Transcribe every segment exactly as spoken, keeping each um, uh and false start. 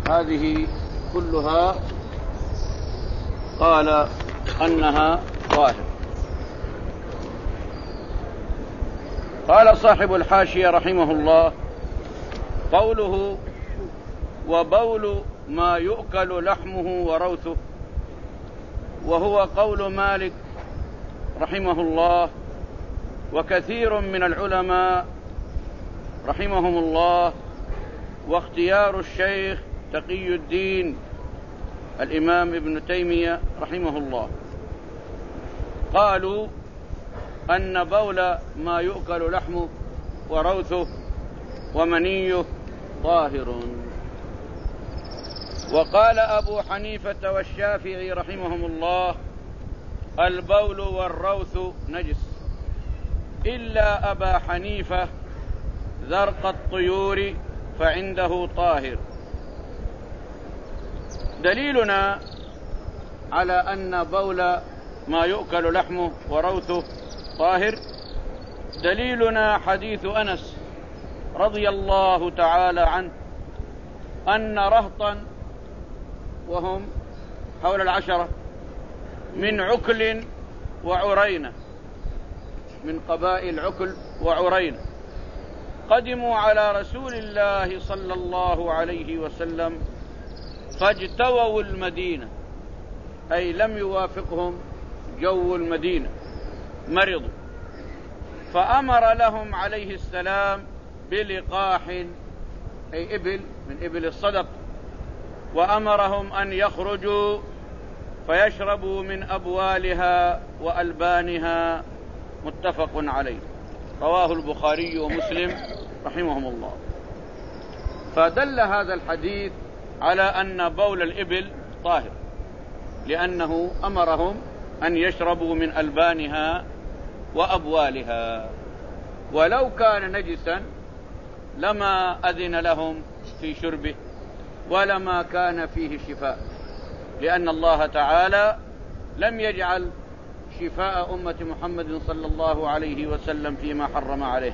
هذه كلها قال أنها طاهر. قال صاحب الحاشية رحمه الله: قوله وبول ما يؤكل لحمه وروثه، وهو قول مالك رحمه الله وكثير من العلماء رحمهم الله، واختيار الشيخ تقي الدين الإمام ابن تيمية رحمه الله. قالوا أن بول ما يؤكل لحمه وروثه ومنيه طاهر. وقال أبو حنيفة والشافعي رحمهم الله: البول والروث نجس، إلا أبا حنيفة ذرق الطيور فعنده طاهر. دليلنا على أن بول ما يؤكل لحمه وروثه طاهر دليلنا حديث أنس رضي الله تعالى عنه أن رهطا وهم حول العشرة من عكل وعرينة، من قبائل عكل وعرينة، قدموا على رسول الله صلى الله عليه وسلم فاجتووا المدينة، أي لم يوافقهم جو المدينة، مرضوا، فأمر لهم عليه السلام بلقاح، أي إبل من إبل الصدق، وأمرهم أن يخرجوا فيشربوا من أبوالها وألبانها، متفق عليه، رواه البخاري ومسلم رحمهم الله. فدل هذا الحديث على أن بول الإبل طاهر، لأنه أمرهم أن يشربوا من ألبانها وأبوالها، ولو كان نجسا لما أذن لهم في شربه ولما كان فيه شفاء، لأن الله تعالى لم يجعل شفاء أمة محمد صلى الله عليه وسلم فيما حرم عليه.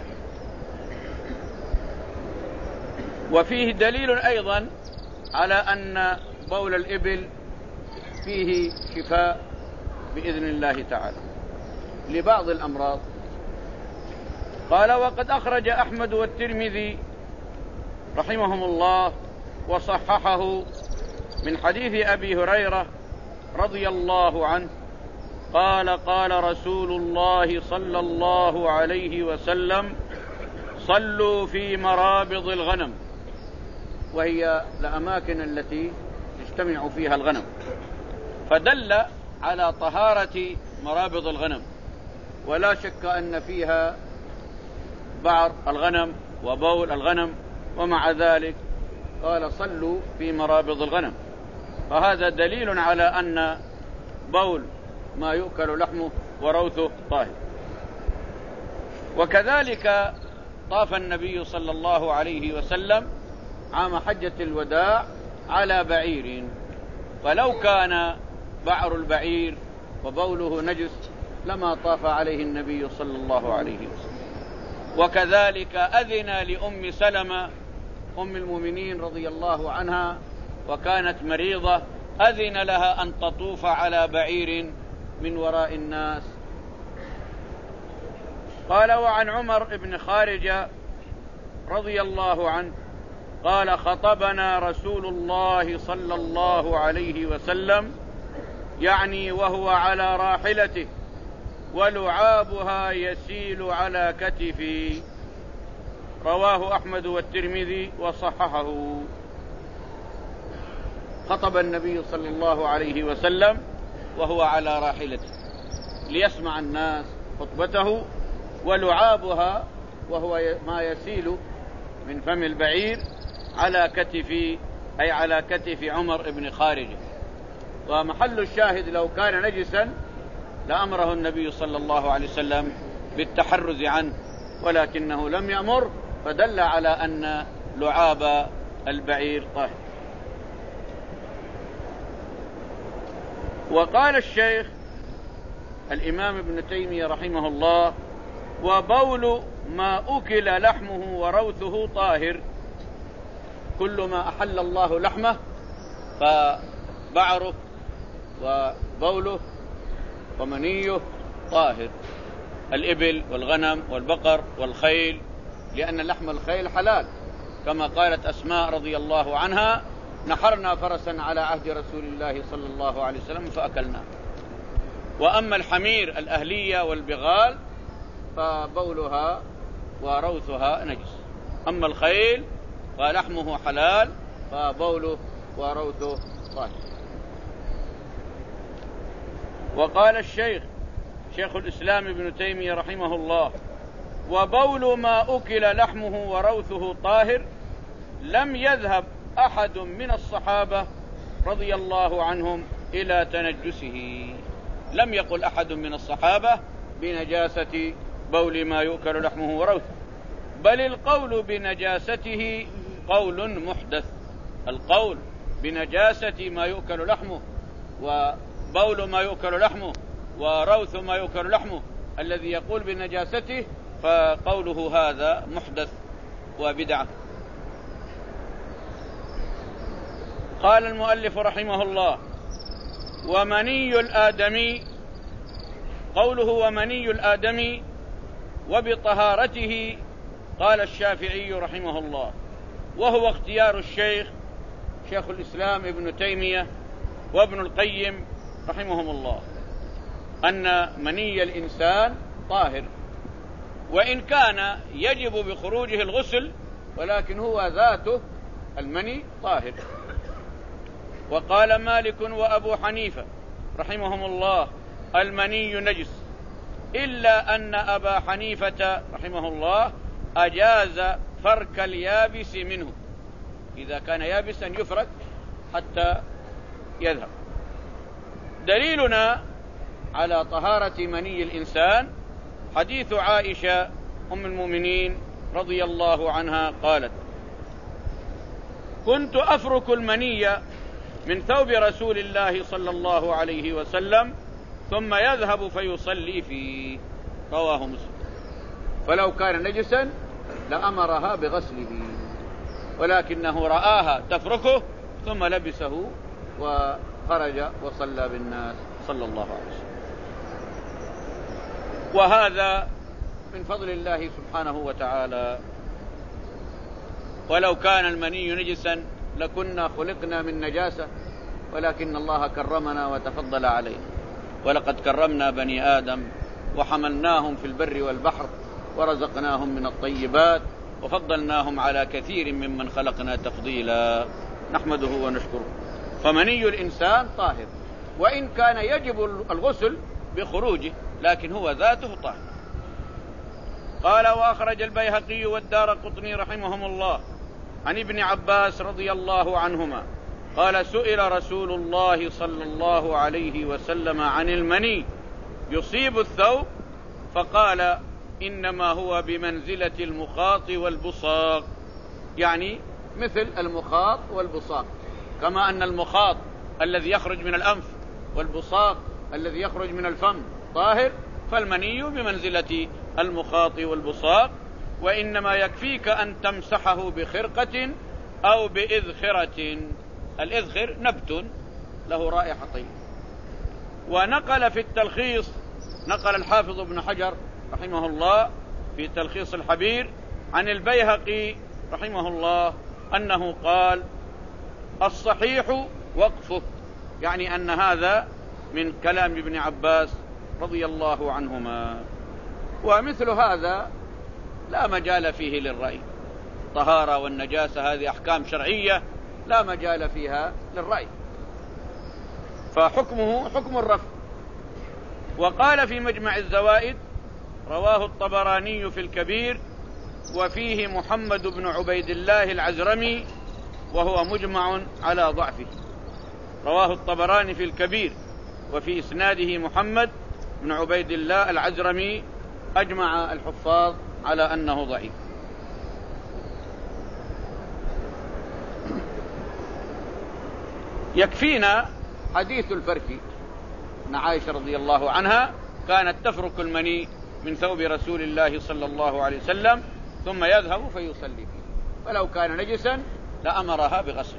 وفيه دليل أيضا على أن بول الإبل فيه شفاء بإذن الله تعالى لبعض الأمراض. قال: وقد أخرج أحمد والترمذي رحمهم الله وصححه من حديث أبي هريرة رضي الله عنه قال: قال رسول الله صلى الله عليه وسلم: صلوا في مرابض الغنم، وهي الأماكن التي تجتمع فيها الغنم، فدل على طهارة مرابض الغنم، ولا شك أن فيها بعر الغنم وبول الغنم، ومع ذلك قال: صلوا في مرابض الغنم، فهذا دليل على أن بول ما يؤكل لحمه وروثه طاهر. وكذلك طاف النبي صلى الله عليه وسلم عام حجة الوداع على بعير، فلو كان بعر البعير وبوله نجس لما طاف عليه النبي صلى الله عليه وسلم. وكذلك أذن لأم سلمة أم المؤمنين رضي الله عنها، وكانت مريضة، أذن لها أن تطوف على بعير من وراء الناس. قال: وعن عمر بن خارجة رضي الله عنه قال: خطبنا رسول الله صلى الله عليه وسلم، يعني وهو على راحلته ولعابها يسيل على كتفي، رواه أحمد والترمذي وصححه. خطب النبي صلى الله عليه وسلم وهو على راحلته ليسمع الناس خطبته، ولعابها وهو ما يسيل من فم البعير على كتف، أي على كتف عمر بن خارجة. ومحل الشاهد لو كان نجسا لأمره النبي صلى الله عليه وسلم بالتحرز عنه، ولكنه لم يأمر، فدل على أن لعاب البعير طاهر. وقال الشيخ الإمام ابن تيمية رحمه الله: وبول ما أكل لحمه وروثه طاهر، كل ما أحل الله لحمه فبعره وبوله ومنيه طاهر، الإبل والغنم والبقر والخيل، لأن لحم الخيل حلال، كما قالت أسماء رضي الله عنها: نحرنا فرسا على عهد رسول الله صلى الله عليه وسلم فأكلناه. وأما الحمير الأهلية والبغال فبولها وروثها نجس. أما الخيل فلحمه حلال فبوله وروثه طاهر. وقال الشيخ شيخ الإسلام ابن تيمية رحمه الله: وبول ما أكل لحمه وروثه طاهر لم يذهب أحد من الصحابة رضي الله عنهم إلى تنجسه. لم يقل أحد من الصحابة بنجاسة بول ما يؤكل لحمه وروثه، بل القول بنجاسته قول محدث. القول بنجاسة ما يؤكل لحمه وبول ما يؤكل لحمه وروث ما يؤكل لحمه الذي يقول بنجاسته فقوله هذا محدث وبدعة. قال المؤلف رحمه الله: ومني الآدمي، قوله ومني الآدمي وبطهارته، قال الشافعي رحمه الله، وهو اختيار الشيخ شيخ الإسلام ابن تيمية وابن القيم رحمهم الله، أن مني الإنسان طاهر، وإن كان يجب بخروجه الغسل ولكن هو ذاته المني طاهر. وقال مالك وأبو حنيفة رحمهم الله: المني نجس، إلا أن أبا حنيفة رحمه الله أجاز فرك اليابس منه، إذا كان يابسا يفرك حتى يذهب. دليلنا على طهارة مني الإنسان حديث عائشة أم المؤمنين رضي الله عنها قالت: كنت أفرك المني من ثوب رسول الله صلى الله عليه وسلم ثم يذهب فيصلي فيه، رواه مسلم. فلو كان نجسا لأمرها بغسله، ولكنه رآها تفركه ثم لبسه وخرج وصلى بالناس صلى الله عليه وسلم. وهذا من فضل الله سبحانه وتعالى. ولو كان المني نجسا لكنا خلقنا من نجاسة، ولكن الله كرمنا وتفضل علينا. ولقد كرمنا بني آدم وحملناهم في البر والبحر ورزقناهم من الطيبات وفضلناهم على كثير ممن خلقنا تفضيلا، نحمده ونشكره. فمني الإنسان طاهر، وإن كان يجب الغسل بخروجه لكن هو ذاته طاهر. قال: وأخرج البيهقي والدارقطني رحمهم الله عن ابن عباس رضي الله عنهما قال: سئل رسول الله صلى الله عليه وسلم عن المني يصيب الثوب، فقال: إنما هو بمنزلة المخاط والبصاق، يعني مثل المخاط والبصاق، كما أن المخاط الذي يخرج من الأنف والبصاق الذي يخرج من الفم طاهر، فالمني بمنزلة المخاط والبصاق. وإنما يكفيك أن تمسحه بخرقة أو بإذخرة. الإذخر نبت له رائحة طيبة. ونقل في التلخيص، نقل الحافظ ابن حجر رحمه الله في تلخيص الحبير عن البيهقي رحمه الله أنه قال: الصحيح وقفه، يعني أن هذا من كلام ابن عباس رضي الله عنهما. ومثل هذا لا مجال فيه للرأي. طهارة والنجاسة هذه أحكام شرعية لا مجال فيها للرأي، فحكمه حكم الرفع. وقال في مجمع الزوائد: رواه الطبراني في الكبير وفيه محمد بن عبيد الله العزرمي وهو مجمع على ضعفه. رواه الطبراني في الكبير وفي إسناده محمد بن عبيد الله العزرمي، أجمع الحفاظ على أنه ضعيف. يكفينا حديث الفرك أن عائشة رضي الله عنها كانت تفرك المني من ثوب رسول الله صلى الله عليه وسلم ثم يذهب فيصلي فيه، فلو كان نجسا لأمرها بغسل.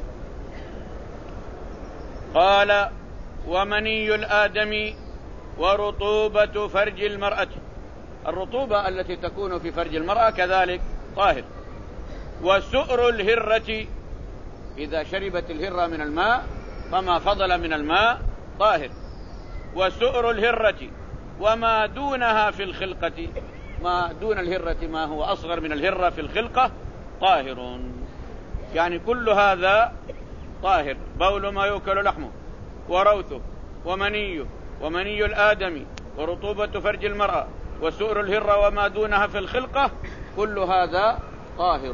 قال: ومني الآدمي ورطوبة فرج المرأة، الرطوبة التي تكون في فرج المرأة كذلك طاهر. وسؤر الهرة، إذا شربت الهرة من الماء فما فضل من الماء طاهر. وسؤر الهرة وما دونها في الخلقة، ما دون الهرة ما هو أصغر من الهرة في الخلقة طاهر، يعني كل هذا طاهر. بول ما يؤكل لحمه وروثه ومنيه ومني الآدمي ورطوبة فرج المرأة وسؤر الهرة وما دونها في الخلقة، كل هذا طاهر.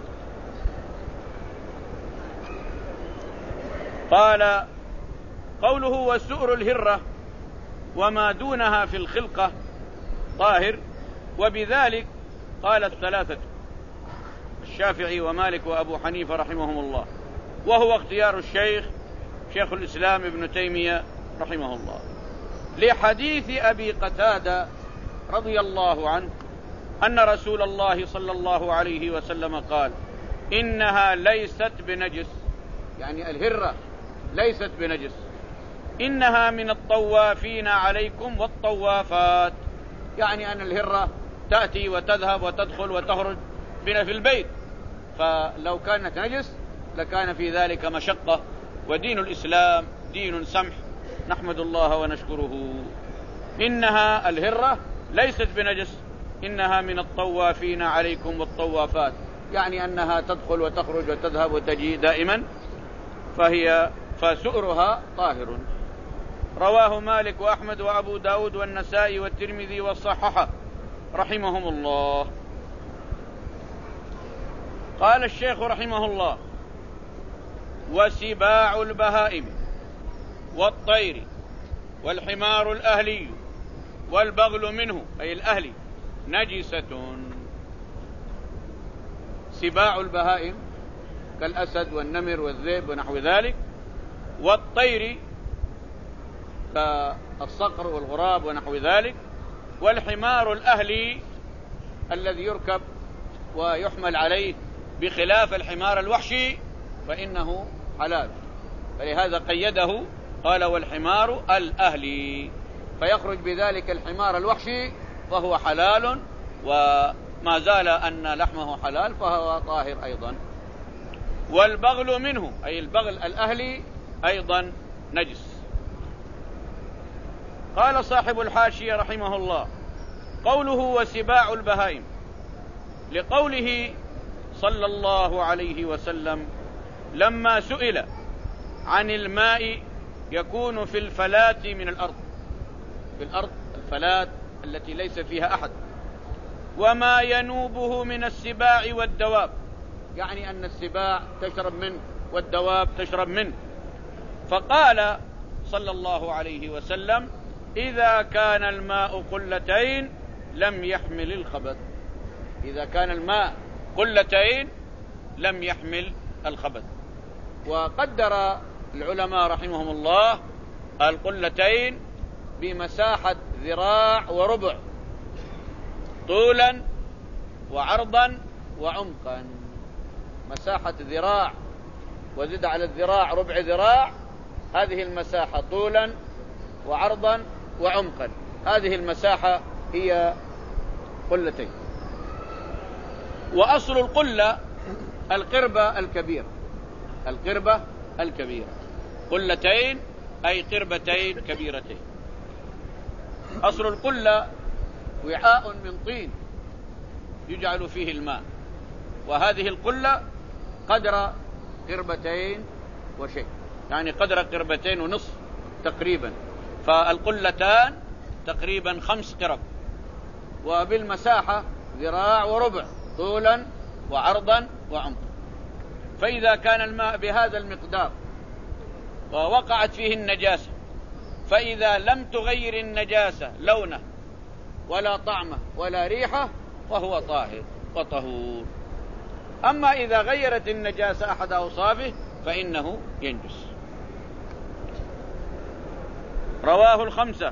قال: قوله وسؤر الهرة وما دونها في الخلقة طاهر، وبذلك قال الثلاثة الشافعي ومالك وأبو حنيفة رحمهم الله، وهو اختيار الشيخ شيخ الإسلام ابن تيمية رحمه الله، لحديث أبي قتادة رضي الله عنه أن رسول الله صلى الله عليه وسلم قال: إنها ليست بنجس، يعني الهرة ليست بنجس، إنها من الطوافين عليكم والطوافات، يعني أن الهرة تأتي وتذهب وتدخل وتخرج بنا في البيت، فلو كانت نجس لكان في ذلك مشقة، ودين الإسلام دين سمح، نحمد الله ونشكره. إنها الهرة ليست بنجس، إنها من الطوافين عليكم والطوافات، يعني أنها تدخل وتخرج وتذهب وتجي دائما، فهي فسؤرها طاهر. رواه مالك وأحمد وأبو داود والنسائي والترمذي والصححة رحمهم الله. قال الشيخ رحمه الله: وسباع البهائم والطير والحمار الأهلي والبغل منه أي الأهلي نجسة. سباع البهائم كالأسد والنمر والذئب ونحو ذلك، والطير كالصقر والغراب ونحو ذلك، والحمار الأهلي الذي يركب ويحمل عليه بخلاف الحمار الوحشي فإنه حلال، فلهذا قيده قال: والحمار الأهلي، فيخرج بذلك الحمار الوحشي فهو حلال، وما زال أن لحمه حلال فهو طاهر أيضا. والبغل منه أي البغل الأهلي أيضا نجس. قال صاحب الحاشية رحمه الله: قوله وسباع البهائم لقوله صلى الله عليه وسلم لما سئل عن الماء يكون في الفلاة من الأرض، في الأرض الفلاة التي ليس فيها أحد، وما ينوبه من السباع والدواب، يعني أن السباع تشرب منه والدواب تشرب منه، فقال صلى الله عليه وسلم: إذا كان الماء قلتين لم يحمل الخبث، إذا كان الماء قلتين لم يحمل الخبث. وقدر العلماء رحمهم الله القلتين بمساحة ذراع وربع طولا وعرضا وعمقا، مساحة ذراع وزد على الذراع ربع ذراع، هذه المساحة طولا وعرضا وعمقا، هذه المساحة هي قلتين. وأصل القلة القربة الكبيرة، القربة الكبيرة، قلتين أي قربتين كبيرتين. أصل القلة وعاء من طين يجعل فيه الماء، وهذه القلة قدر قربتين وشيء، يعني قدر قربتين ونصف تقريبا، فالقلتان تقريبا خمس قرب، وبالمساحة ذراع وربع طولا وعرضا وعمقا. فإذا كان الماء بهذا المقدار ووقعت فيه النجاسة، فإذا لم تغير النجاسة لونه ولا طعمه ولا ريحه فهو طاهر وطهور. أما إذا غيرت النجاسة أحد أوصافه فإنه ينجس. رواه الخمسة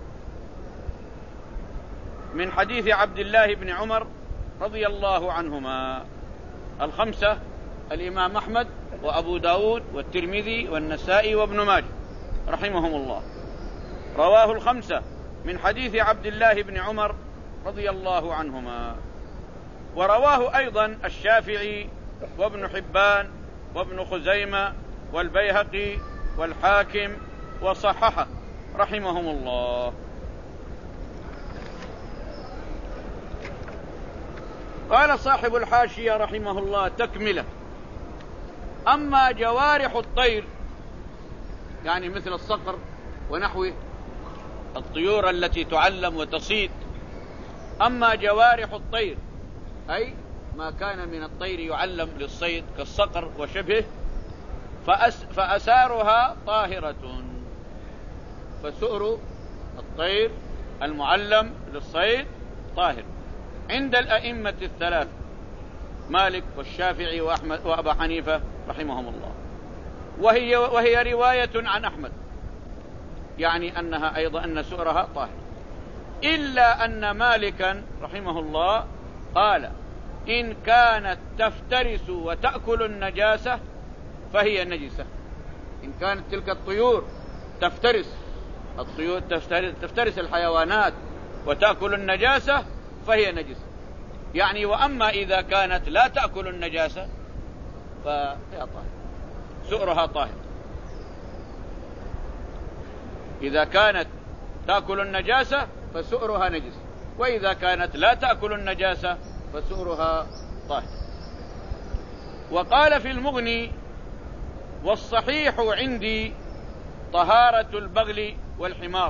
من حديث عبد الله بن عمر رضي الله عنهما، الخمسة الإمام أحمد وأبو داود والترمذي والنسائي وابن ماجه رحمهم الله. رواه الخمسة من حديث عبد الله بن عمر رضي الله عنهما. ورواه أيضا الشافعي وابن حبان وابن خزيمة والبيهقي والحاكم وصححه رحمهم الله. قال صاحب الحاشية رحمه الله تكملة: أما جوارح الطير، يعني مثل الصقر ونحوه الطيور التي تعلم وتصيد، أما جوارح الطير أي ما كان من الطير يعلم للصيد كالصقر وشبهه فأس فأسارها طاهرة. فسؤر الطير المعلم للصيد طاهر عند الأئمة الثلاث مالك والشافعي وأحمد وأبا حنيفة رحمهم الله. وهي, وهي رواية عن أحمد، يعني أنها أيضا أن سؤرها طاهر، إلا أن مالكا رحمه الله قال: إن كانت تفترس وتأكل النجاسة فهي نجسة. إن كانت تلك الطيور تفترس الطيور تفترس, تفترس الحيوانات وتأكل النجاسة فهي نجسة، يعني وأما إذا كانت لا تأكل النجاسة فهي طاهر، سؤرها طاهر. إذا كانت تأكل النجاسة فسؤرها نجس، وإذا كانت لا تأكل النجاسة فسؤرها طاهر. وقال في المغني: والصحيح عندي طهارة البغل والحمار،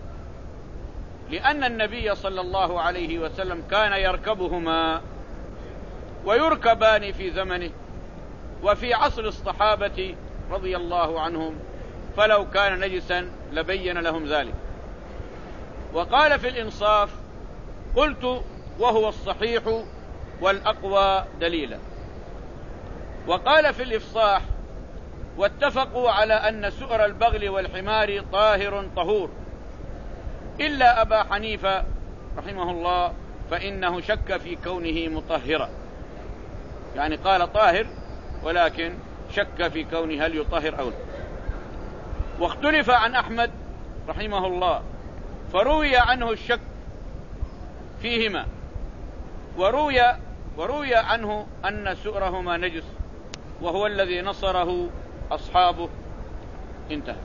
لأن النبي صلى الله عليه وسلم كان يركبهما ويركبان في زمنه وفي عصر الصحابة رضي الله عنهم، فلو كان نجسا لبين لهم ذلك. وقال في الإنصاف: قلت وهو الصحيح والأقوى دليلا. وقال في الإفصاح: واتفقوا على أن سؤر البغل والحمار طاهر طهور، إلا أبا حنيفة رحمه الله فإنه شك في كونه مطهرا، يعني قال طاهر ولكن شك في كونه هل يطهر أو لا. واختلف عن أحمد رحمه الله فروي عنه الشك فيهما، وروي, وروي عنه أن سؤرهما نجس، وهو الذي نصره أصحابه. انتهى.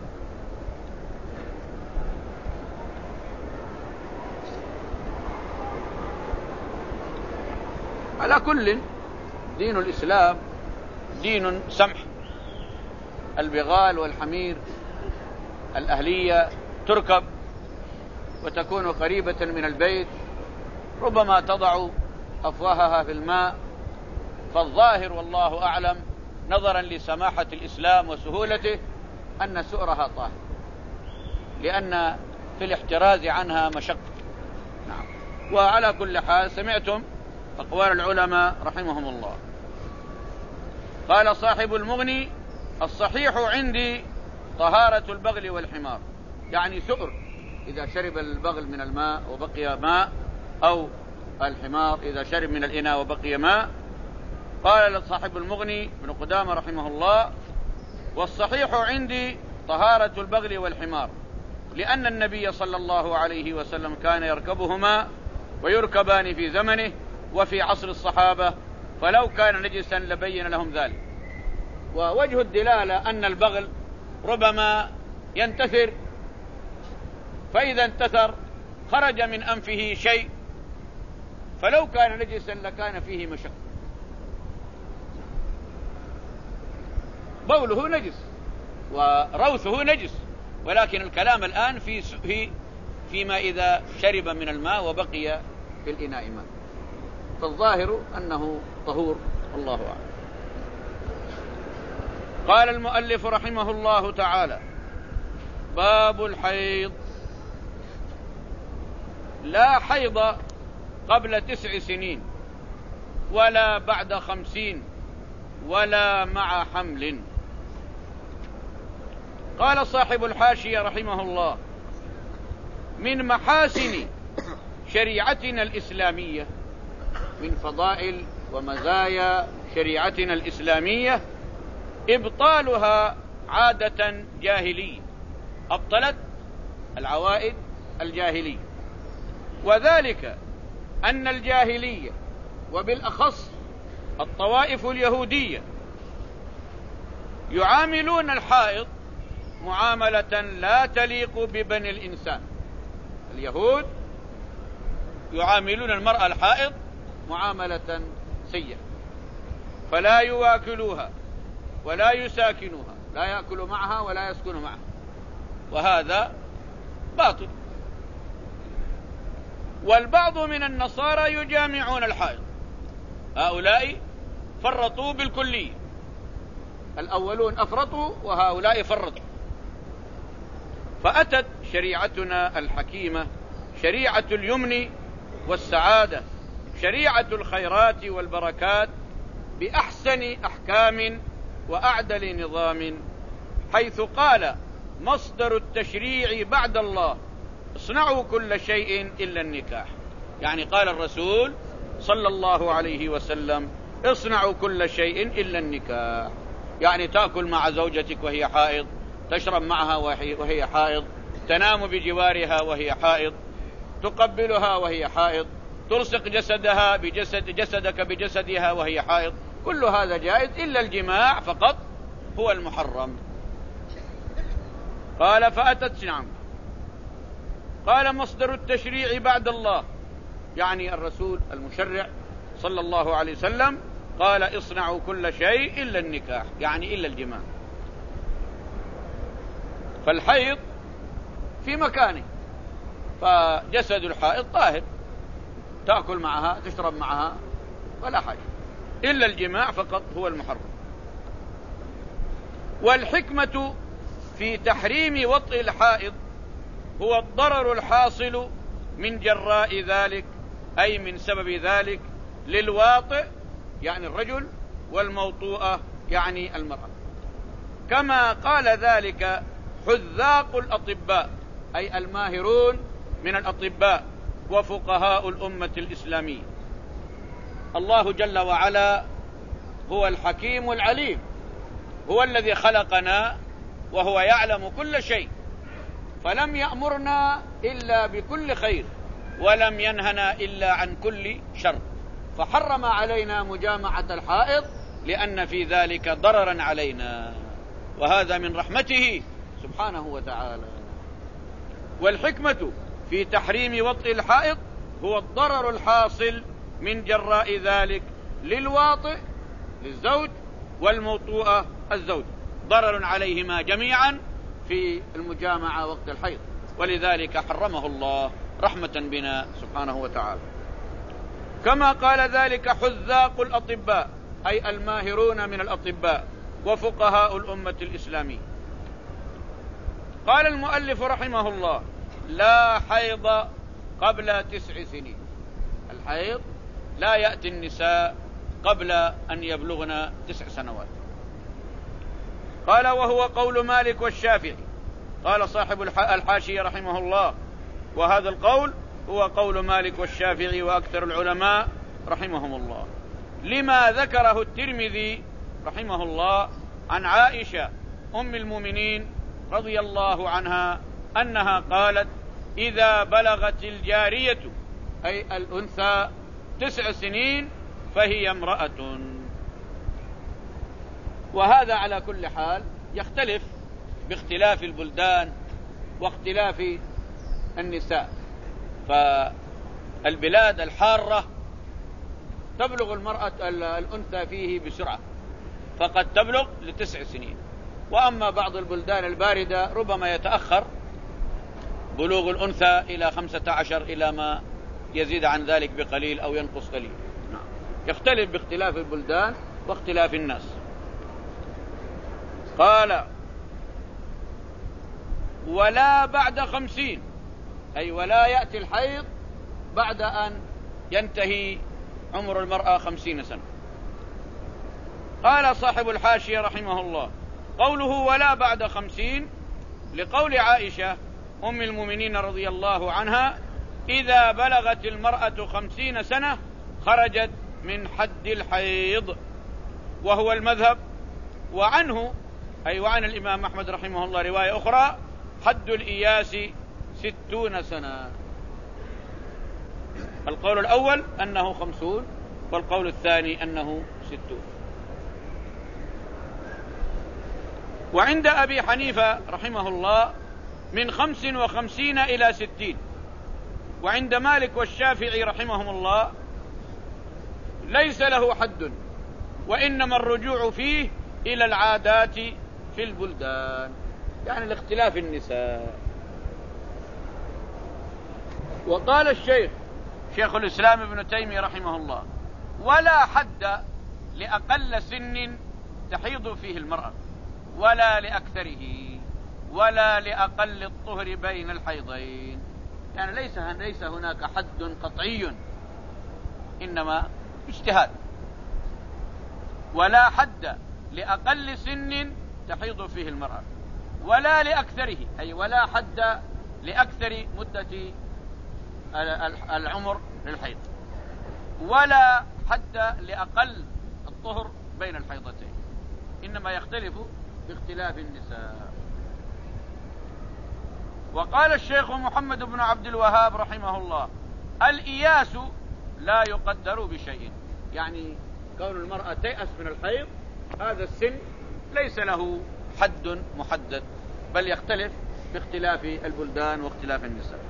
على كل، دين الإسلام دين سمح. البغال والحمير الأهلية تركب وتكون قريبة من البيت، ربما تضع أفواهها في الماء، فالظاهر والله أعلم نظرا لسماحة الإسلام وسهولته أن سؤرها طاهر، لأن في الاحتراز عنها مشقة. نعم. وعلى كل حال سمعتم أقوال العلماء رحمهم الله. قال صاحب المغني: الصحيح عندي طهارة البغل والحمار، يعني سؤر إذا شرب البغل من الماء وبقي ماء، أو الحمار إذا شرب من الإناء وبقي ماء. قال صاحب المغني ابن قدامة رحمه الله: والصحيح عندي طهارة البغل والحمار، لأن النبي صلى الله عليه وسلم كان يركبهما ويركبان في زمنه وفي عصر الصحابة، فلو كان نجسا لبين لهم ذلك. ووجه الدلالة أن البغل ربما ينتثر، فإذا انتثر خرج من أنفه شيء، فلو كان نجسا لكان فيه مشقة. بوله نجس وروثه نجس، ولكن الكلام الآن في في فيما إذا شرب من الماء وبقي في الإناء ماء، فالظاهر أنه طهور، الله أعلم. قال المؤلف رحمه الله تعالى: باب الحيض. لا حيض قبل تسع سنين ولا بعد خمسين ولا مع حمل. قال صاحب الحاشية رحمه الله: من محاسن شريعتنا الإسلامية، من فضائل ومزايا شريعتنا الإسلامية إبطالها عادة جاهلية، أبطلت العوائد الجاهلية، وذلك أن الجاهلية وبالأخص الطوائف اليهودية يعاملون الحائض معاملة لا تليق ببني الإنسان. اليهود يعاملون المرأة الحائض معاملة سيئة، فلا يواكلوها ولا يساكنوها، لا يأكل معها ولا يسكن معها، وهذا باطل. والبعض من النصارى يجامعون الحائض، هؤلاء فرطوا بالكلية، الأولون أفرطوا وهؤلاء فرطوا. فأتت شريعتنا الحكيمة شريعة اليمن والسعادة، شريعة الخيرات والبركات، بأحسن أحكام وأعدل نظام، حيث قال مصدر التشريع بعد الله اصنعوا كل شيء إلا النكاح. يعني قال الرسول صلى الله عليه وسلم اصنعوا كل شيء إلا النكاح، يعني تأكل مع زوجتك وهي حائض، تشرب معها وهي حائض، تنام بجوارها وهي حائض، تقبلها وهي حائض، تلصق جسدها بجسد جسدك بجسدها وهي حائض، كل هذا جائز إلا الجماع فقط هو المحرم. قال فأتت نعم قال مصدر التشريع بعد الله، يعني الرسول المشرع صلى الله عليه وسلم قال اصنعوا كل شيء إلا النكاح، يعني إلا الجماع. فالحيض في مكانه، فجسد الحائض طاهر، تأكل معها تشرب معها ولا حاجة، إلا الجماع فقط هو المحرم. والحكمة في تحريم وطئ الحائض هو الضرر الحاصل من جراء ذلك، أي من سبب ذلك، للواطئ يعني الرجل، والموطوءة يعني المرأة، كما قال ذلك حذاق الأطباء، أي الماهرون من الأطباء وفقهاء الأمة الإسلامية. الله جل وعلا هو الحكيم العليم، هو الذي خلقنا وهو يعلم كل شيء، فلم يأمرنا إلا بكل خير ولم ينهنا إلا عن كل شر، فحرم علينا مجامعة الحائض لأن في ذلك ضررا علينا، وهذا من رحمته سبحانه وتعالى. والحكمة في تحريم وطئ الحائض هو الضرر الحاصل من جراء ذلك للواطئ للزوج والموطوءة الزوج، ضرر عليهما جميعا في المجامعة وقت الحيض، ولذلك حرمه الله رحمة بنا سبحانه وتعالى. كما قال ذلك حذاق الأطباء، أي الماهرون من الأطباء وفقهاء الأمة الإسلامية. قال المؤلف رحمه الله لا حيض قبل تسع سنين، الحيض لا يأتي النساء قبل أن يبلغن تسع سنوات. قال وهو قول مالك والشافعي. قال صاحب الحاشية رحمه الله وهذا القول هو قول مالك والشافعي وأكثر العلماء رحمهم الله، لما ذكره الترمذي رحمه الله عن عائشة أم المؤمنين رضي الله عنها أنها قالت إذا بلغت الجارية أي الأنثى تسع سنين فهي امرأة. وهذا على كل حال يختلف باختلاف البلدان واختلاف النساء، فالبلاد الحارة تبلغ المرأة الأنثى فيه بسرعة، فقد تبلغ لتسع سنين، وأما بعض البلدان الباردة ربما يتأخر بلوغ الأنثى إلى خمسة عشر إلى ما يزيد عن ذلك بقليل أو ينقص قليل، يختلف باختلاف البلدان واختلاف الناس. قال ولا بعد خمسين، أي ولا يأتي الحيض بعد أن ينتهي عمر المرأة خمسين سنة. قال صاحب الحاشية رحمه الله قوله ولا بعد خمسين لقول عائشة أم المؤمنين رضي الله عنها إذا بلغت المرأة خمسين سنة خرجت من حد الحيض، وهو المذهب. وعنه أي وعن الإمام أحمد رحمه الله رواية أخرى: حد الإياس ستون سنة. القول الأول أنه خمسون، والقول الثاني أنه ستون. وعند أبي حنيفة رحمه الله من خمس وخمسين إلى ستين. وعند مالك والشافعي رحمهم الله ليس له حد، وإنما الرجوع فيه إلى العادات في البلدان، يعني لاختلاف النساء. وقال الشيخ شيخ الإسلام ابن تيمية رحمه الله: ولا حد لأقل سن تحيض فيه المرأة، ولا لأكثره، ولا لأقل الطهر بين الحيضين. يعني ليس ليس هناك حد قطعي، إنما اجتهاد. ولا حد لأقل سن تحيض فيه المرأة، ولا لأكثره، أي ولا حد لأكثر مدة العمر للحيض، ولا حد لأقل الطهر بين الحيضتين، إنما يختلف باختلاف النساء. وقال الشيخ محمد بن عبد الوهاب رحمه الله: الإياس لا يقدر بشيء. يعني كون المرأة تيأس من الحيض هذا السن ليس له حد محدد، بل يختلف باختلاف البلدان واختلاف النساء.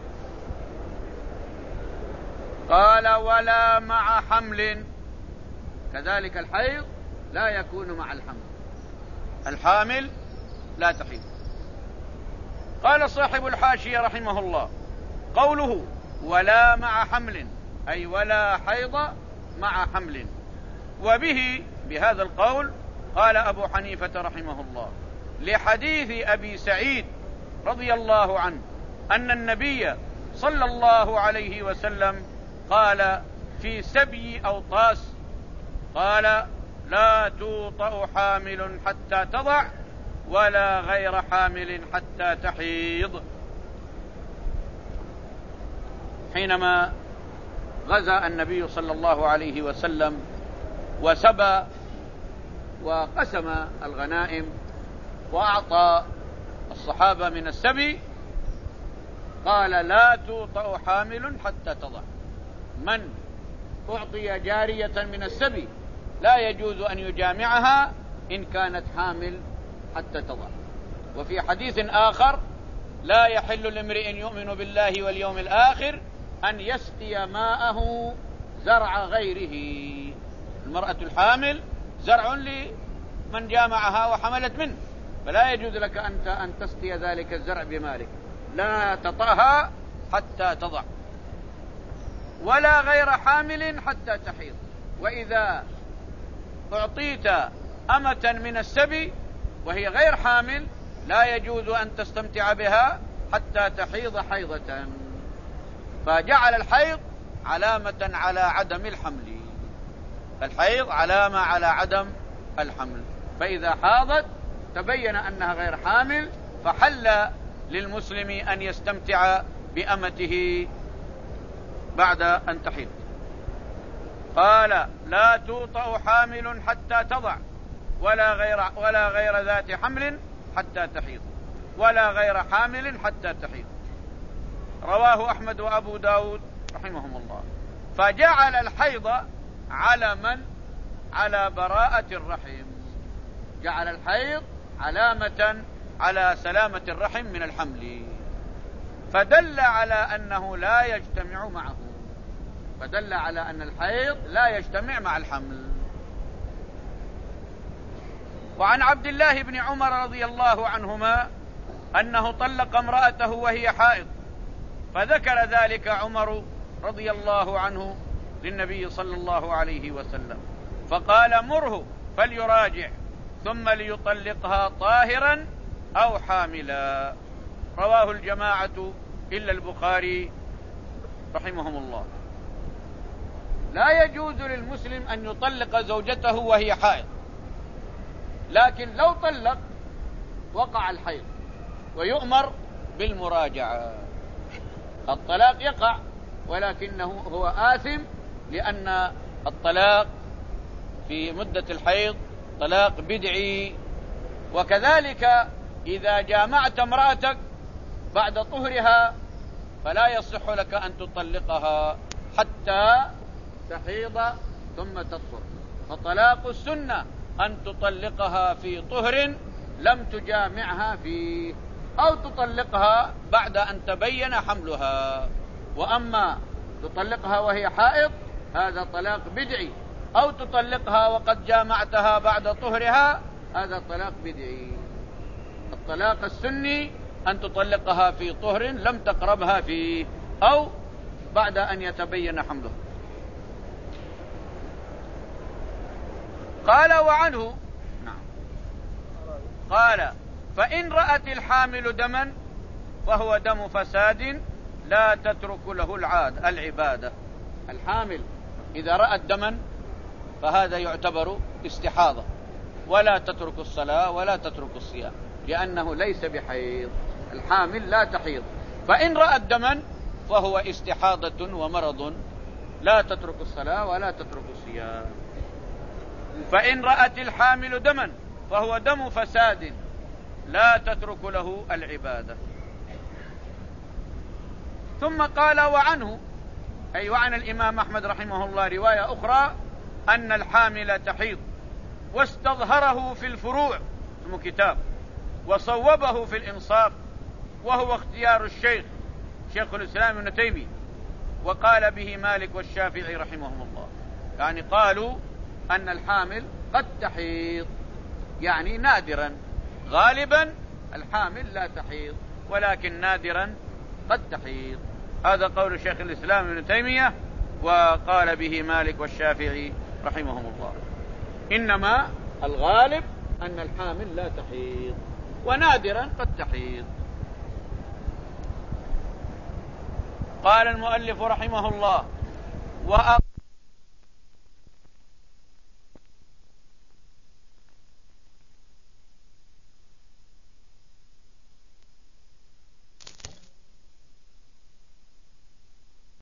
قال: ولا مع حمل. كذلك الحيض لا يكون مع الحمل، الحامل لا تحيض. قال صاحب الحاشية رحمه الله: قوله ولا مع حمل أي ولا حيض مع حمل. وبه بهذا القول قال أبو حنيفة رحمه الله، لحديث أبي سعيد رضي الله عنه أن النبي صلى الله عليه وسلم قال في سبي أوطاس، قال: لا توطأ حامل حتى تضع، ولا غير حامل حتى تحيض. حينما غزا النبي صلى الله عليه وسلم وسبى وقسم الغنائم وأعطى الصحابة من السبي، قال: لا توطأ حامل حتى تضع. من أعطي جارية من السبي لا يجوز أن يجامعها إن كانت حامل حتى تضع. وفي حديث آخر: لا يحل لامرئ يؤمن بالله واليوم الآخر أن يسقي ماءه زرع غيره. المرأة الحامل زرع لمن جامعها وحملت منه، فلا يجوز لك أنت أن تسقي ذلك الزرع بمالك، لا تطأها حتى تضع. ولا غير حامل حتى تحيض. وإذا أعطيت أمة من السبي وهي غير حامل لا يجوز أن تستمتع بها حتى تحيض حيضة. فجعل الحيض علامة على عدم الحمل، الحيض علامة على عدم الحمل. فإذا حاضت تبين أنها غير حامل، فحل للمسلم أن يستمتع بأمته بعد أن تحيض. قال: لا توطأ حامل حتى تضع، ولا غير ولا غير ذات حمل حتى تحيض، ولا غير حامل حتى تحيض. رواه أحمد وأبو داود رحمهم الله. فجعل الحيض علما على براءة الرحم، جعل الحيض علامة على سلامة الرحم من الحمل، فدل على أنه لا يجتمع معه، فدل على أن الحيض لا يجتمع مع الحمل. وعن عبد الله بن عمر رضي الله عنهما أنه طلق امرأته وهي حائض، فذكر ذلك عمر رضي الله عنه للنبي صلى الله عليه وسلم، فقال: مره فليراجع ثم ليطلقها طاهرا أو حاملا. رواه الجماعة إلا البخاري رحمهم الله. لا يجوز للمسلم أن يطلق زوجته وهي حائض، لكن لو طلق وقع الحيض ويؤمر بالمراجعة. الطلاق يقع ولكنه هو آثم، لأن الطلاق في مدة الحيض طلاق بدعي. وكذلك إذا جامعت امرأتك بعد طهرها فلا يصح لك أن تطلقها حتى تحيض ثم تطهر. فطلاق السنة أن تطلقها في طهر لم تجامعها فيه، أو تطلقها بعد أن تبين حملها. وأما تطلقها وهي حائض هذا طلاق بدعي، أو تطلقها وقد جامعتها بعد طهرها هذا طلاق بدعي. الطلاق السني أن تطلقها في طهر لم تقربها فيه أو بعد أن يتبين حملها. قال وعنه نعم قال فإن رأت الحامل دما فهو دم فساد لا تترك له العاد العبادة. الحامل إذا رأت دما فهذا يعتبر استحاضة، ولا تترك الصلاة ولا تترك الصيام لأنه ليس بحيض. الحامل لا تحيض. فإن رأت دما فهو استحاضة ومرض لا تترك الصلاة ولا تترك الصيام. فإن رأت الحامل دما فهو دم فساد لا تترك له العبادة. ثم قال وعنه أي وعن الإمام أحمد رحمه الله رواية أخرى أن الحامل تحيض، واستظهره في الفروع اسمه كتاب، وصوبه في الإنصاف، وهو اختيار الشيخ شيخ الإسلام ابن تيمية، وقال به مالك والشافعي رحمهم الله. يعني قالوا أن الحامل قد تحيض، يعني نادرا. غالبا الحامل لا تحيض، ولكن نادرا قد تحيض. هذا قول شيخ الإسلام ابن تيمية، وقال به مالك والشافعي رحمهم الله. إنما الغالب أن الحامل لا تحيض، ونادرا قد تحيض. قال المؤلف رحمه الله: